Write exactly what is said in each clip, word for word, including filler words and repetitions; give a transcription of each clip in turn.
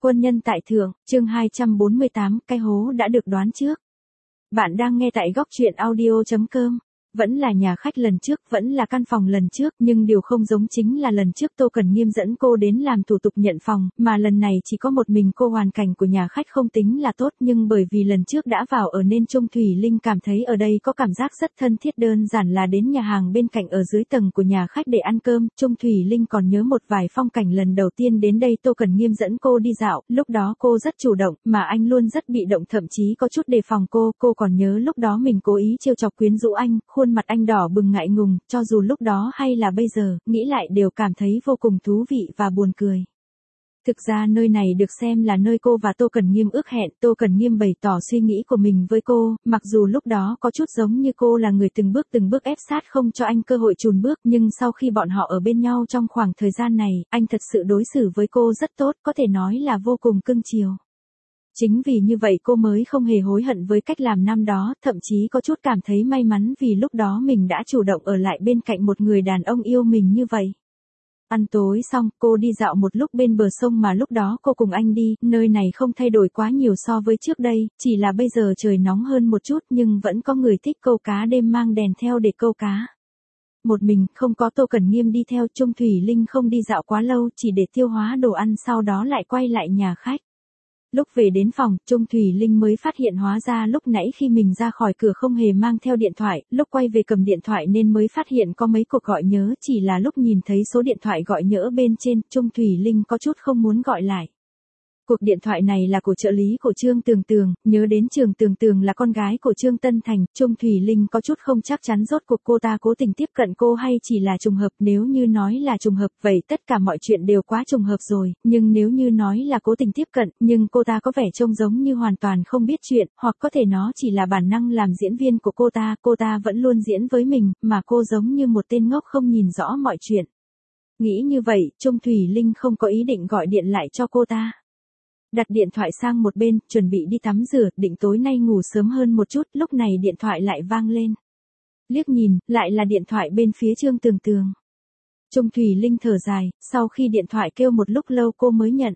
Quân nhân tại thượng, chương hai trăm bốn mươi tám, cái hố đã được đoán trước. Bạn đang nghe tại góc truyện audio chấm com. Vẫn là nhà khách lần trước, vẫn là căn phòng lần trước, nhưng điều không giống chính là lần trước Tô Cẩn Nghiêm dẫn cô đến làm thủ tục nhận phòng, mà lần này chỉ có một mình cô. Hoàn cảnh của nhà khách không tính là tốt, nhưng bởi vì lần trước đã vào ở nên Trung Thủy Linh cảm thấy ở đây có cảm giác rất thân thiết, đơn giản là đến nhà hàng bên cạnh ở dưới tầng của nhà khách để ăn cơm. Trung Thủy Linh còn nhớ một vài phong cảnh lần đầu tiên đến đây Tô Cẩn Nghiêm dẫn cô đi dạo, lúc đó cô rất chủ động, mà anh luôn rất bị động, thậm chí có chút đề phòng cô. Cô còn nhớ lúc đó mình cố ý trêu chọc quyến rũ anh, khuôn mặt anh đỏ bừng ngại ngùng, cho dù lúc đó hay là bây giờ, nghĩ lại đều cảm thấy vô cùng thú vị và buồn cười. Thực ra nơi này được xem là nơi cô và Tô Cẩn Nghiêm ước hẹn. Tô Cẩn Nghiêm bày tỏ suy nghĩ của mình với cô, mặc dù lúc đó có chút giống như cô là người từng bước từng bước ép sát không cho anh cơ hội chùn bước, nhưng sau khi bọn họ ở bên nhau trong khoảng thời gian này, anh thật sự đối xử với cô rất tốt, có thể nói là vô cùng cưng chiều. Chính vì như vậy cô mới không hề hối hận với cách làm năm đó, thậm chí có chút cảm thấy may mắn vì lúc đó mình đã chủ động ở lại bên cạnh một người đàn ông yêu mình như vậy. Ăn tối xong, cô đi dạo một lúc bên bờ sông mà lúc đó cô cùng anh đi, nơi này không thay đổi quá nhiều so với trước đây, chỉ là bây giờ trời nóng hơn một chút nhưng vẫn có người thích câu cá đêm mang đèn theo để câu cá. Một mình, không có Tô Cẩn Nghiêm đi theo. Trung Thủy Linh không đi dạo quá lâu, chỉ để tiêu hóa đồ ăn sau đó lại quay lại nhà khách. Lúc về đến phòng, Trung Thủy Linh mới phát hiện hóa ra lúc nãy khi mình ra khỏi cửa không hề mang theo điện thoại, lúc quay về cầm điện thoại nên mới phát hiện có mấy cuộc gọi nhớ, chỉ là lúc nhìn thấy số điện thoại gọi nhỡ bên trên, Trung Thủy Linh có chút không muốn gọi lại. Cuộc điện thoại này là của trợ lý của Trương Tường Tường, nhớ đến Trương Tường Tường là con gái của Trương Tân Thành, Trung Thủy Linh có chút không chắc chắn rốt cuộc cô ta cố tình tiếp cận cô hay chỉ là trùng hợp. Nếu như nói là trùng hợp, vậy tất cả mọi chuyện đều quá trùng hợp rồi, nhưng nếu như nói là cố tình tiếp cận, nhưng cô ta có vẻ trông giống như hoàn toàn không biết chuyện, hoặc có thể nó chỉ là bản năng làm diễn viên của cô ta, cô ta vẫn luôn diễn với mình, mà cô giống như một tên ngốc không nhìn rõ mọi chuyện. Nghĩ như vậy, Trung Thủy Linh không có ý định gọi điện lại cho cô ta. Đặt điện thoại sang một bên, chuẩn bị đi tắm rửa, định tối nay ngủ sớm hơn một chút, lúc này điện thoại lại vang lên. Liếc nhìn, lại là điện thoại bên phía Trương Tường Tường. Trung Thủy Linh thở dài, sau khi điện thoại kêu một lúc lâu cô mới nhận.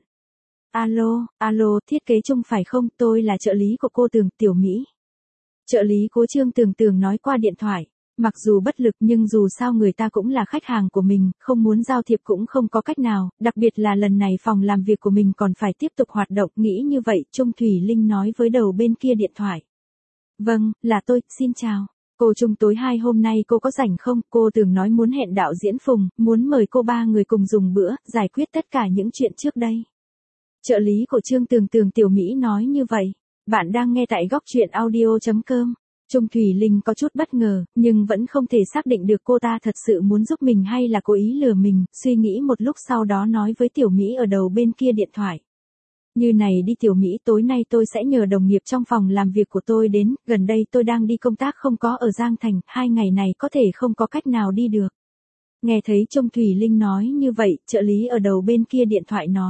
Alo, alo, thiết kế Trung phải không, tôi là trợ lý của cô Tường, Tiểu Mỹ. Trợ lý của Trương Tường Tường nói qua điện thoại. Mặc dù bất lực nhưng dù sao người ta cũng là khách hàng của mình, không muốn giao thiệp cũng không có cách nào, đặc biệt là lần này phòng làm việc của mình còn phải tiếp tục hoạt động. Nghĩ như vậy, Trung Thủy Linh nói với đầu bên kia điện thoại. Vâng, là tôi, xin chào. Cô Trung, tối hai hôm nay cô có rảnh không? Cô Tường nói muốn hẹn đạo diễn Phùng, muốn mời cô ba người cùng dùng bữa, giải quyết tất cả những chuyện trước đây. Trợ lý của Trương Tường Tường Tiểu Mỹ nói như vậy. Bạn đang nghe tại góc truyện audio chấm com. Trung Thủy Linh có chút bất ngờ, nhưng vẫn không thể xác định được cô ta thật sự muốn giúp mình hay là cố ý lừa mình, suy nghĩ một lúc sau đó nói với Tiểu Mỹ ở đầu bên kia điện thoại. Như này đi Tiểu Mỹ, tối nay tôi sẽ nhờ đồng nghiệp trong phòng làm việc của tôi đến, gần đây tôi đang đi công tác không có ở Giang Thành, hai ngày này có thể không có cách nào đi được. Nghe thấy Trung Thủy Linh nói như vậy, trợ lý ở đầu bên kia điện thoại nói.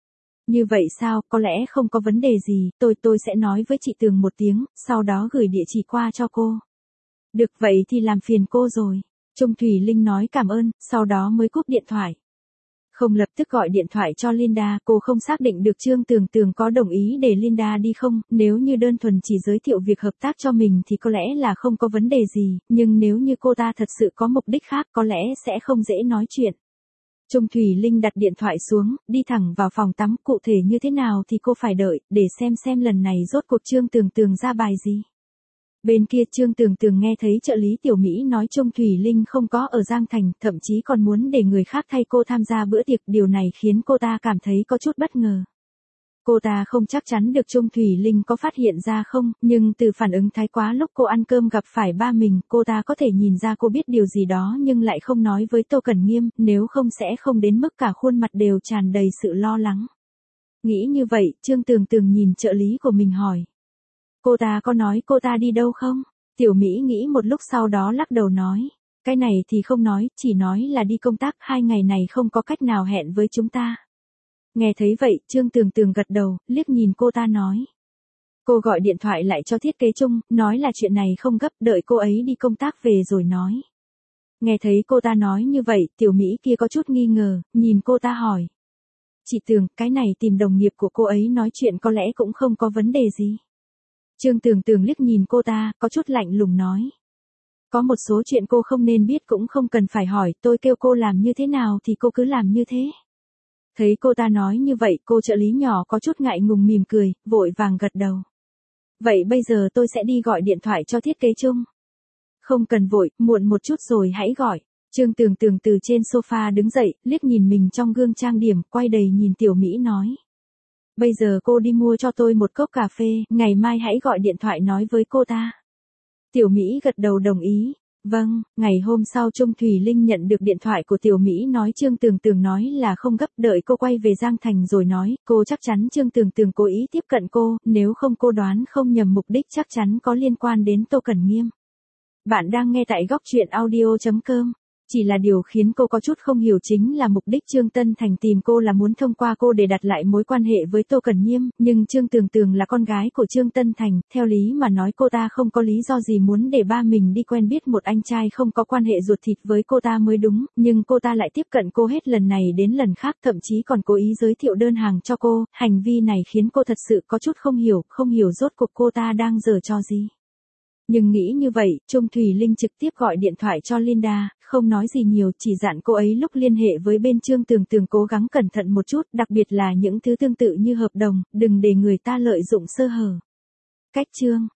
Như vậy sao, có lẽ không có vấn đề gì, tôi tôi sẽ nói với chị Tường một tiếng, sau đó gửi địa chỉ qua cho cô. Được, vậy thì làm phiền cô rồi. Trung Thủy Linh nói cảm ơn, sau đó mới cúp điện thoại. Không lập tức gọi điện thoại cho Linda, cô không xác định được Trương Tường Tường có đồng ý để Linda đi không, nếu như đơn thuần chỉ giới thiệu việc hợp tác cho mình thì có lẽ là không có vấn đề gì, nhưng nếu như cô ta thật sự có mục đích khác có lẽ sẽ không dễ nói chuyện. Trung Thủy Linh đặt điện thoại xuống, đi thẳng vào phòng tắm, cụ thể như thế nào thì cô phải đợi, để xem xem lần này rốt cuộc Trương Tường Tường ra bài gì. Bên kia Trương Tường Tường nghe thấy trợ lý Tiểu Mỹ nói Trung Thủy Linh không có ở Giang Thành, thậm chí còn muốn để người khác thay cô tham gia bữa tiệc, điều này khiến cô ta cảm thấy có chút bất ngờ. Cô ta không chắc chắn được Trung Thủy Linh có phát hiện ra không, nhưng từ phản ứng thái quá lúc cô ăn cơm gặp phải ba mình, cô ta có thể nhìn ra cô biết điều gì đó nhưng lại không nói với Tô Cẩn Nghiêm, nếu không sẽ không đến mức cả khuôn mặt đều tràn đầy sự lo lắng. Nghĩ như vậy, Trương Tường Tường nhìn trợ lý của mình hỏi. Cô ta có nói cô ta đi đâu không? Tiểu Mỹ nghĩ một lúc sau đó lắc đầu nói. Cái này thì không nói, chỉ nói là đi công tác, hai ngày này không có cách nào hẹn với chúng ta. Nghe thấy vậy, Trương Tường Tường gật đầu, liếc nhìn cô ta nói. Cô gọi điện thoại lại cho thiết kế Trung, nói là chuyện này không gấp, đợi cô ấy đi công tác về rồi nói. Nghe thấy cô ta nói như vậy, Tiểu Mỹ kia có chút nghi ngờ, nhìn cô ta hỏi. Chị Tường, cái này tìm đồng nghiệp của cô ấy nói chuyện có lẽ cũng không có vấn đề gì. Trương Tường Tường liếc nhìn cô ta, có chút lạnh lùng nói. Có một số chuyện cô không nên biết cũng không cần phải hỏi, tôi kêu cô làm như thế nào thì cô cứ làm như thế. Thấy cô ta nói như vậy, cô trợ lý nhỏ có chút ngại ngùng mỉm cười, vội vàng gật đầu. Vậy bây giờ tôi sẽ đi gọi điện thoại cho thiết kế chung. Không cần vội, muộn một chút rồi hãy gọi. Trương Tường Tường từ trên sofa đứng dậy, liếc nhìn mình trong gương trang điểm, quay đầy nhìn Tiểu Mỹ nói. Bây giờ cô đi mua cho tôi một cốc cà phê, ngày mai hãy gọi điện thoại nói với cô ta. Tiểu Mỹ gật đầu đồng ý. Vâng, ngày hôm sau Trung Thùy Linh nhận được điện thoại của Tiểu Mỹ nói Trương Tường Tường nói là không gấp, đợi cô quay về Giang Thành rồi nói, cô chắc chắn Trương Tường Tường cố ý tiếp cận cô, nếu không cô đoán không nhầm mục đích chắc chắn có liên quan đến Tô Cẩn Nghiêm. Bạn đang nghe tại góc truyện audio chấm com. Chỉ là điều khiến cô có chút không hiểu chính là mục đích Trương Tân Thành tìm cô là muốn thông qua cô để đặt lại mối quan hệ với Tô Cẩn Nghiêm, nhưng Trương Tường Tường là con gái của Trương Tân Thành, theo lý mà nói cô ta không có lý do gì muốn để ba mình đi quen biết một anh trai không có quan hệ ruột thịt với cô ta mới đúng, nhưng cô ta lại tiếp cận cô hết lần này đến lần khác, thậm chí còn cố ý giới thiệu đơn hàng cho cô, hành vi này khiến cô thật sự có chút không hiểu, không hiểu rốt cuộc cô ta đang giở trò gì. Nhưng nghĩ như vậy, Trung Thùy Linh trực tiếp gọi điện thoại cho Linda, không nói gì nhiều, chỉ dặn cô ấy lúc liên hệ với bên Trương Tường Tường cố gắng cẩn thận một chút, đặc biệt là những thứ tương tự như hợp đồng, đừng để người ta lợi dụng sơ hở. Cách chương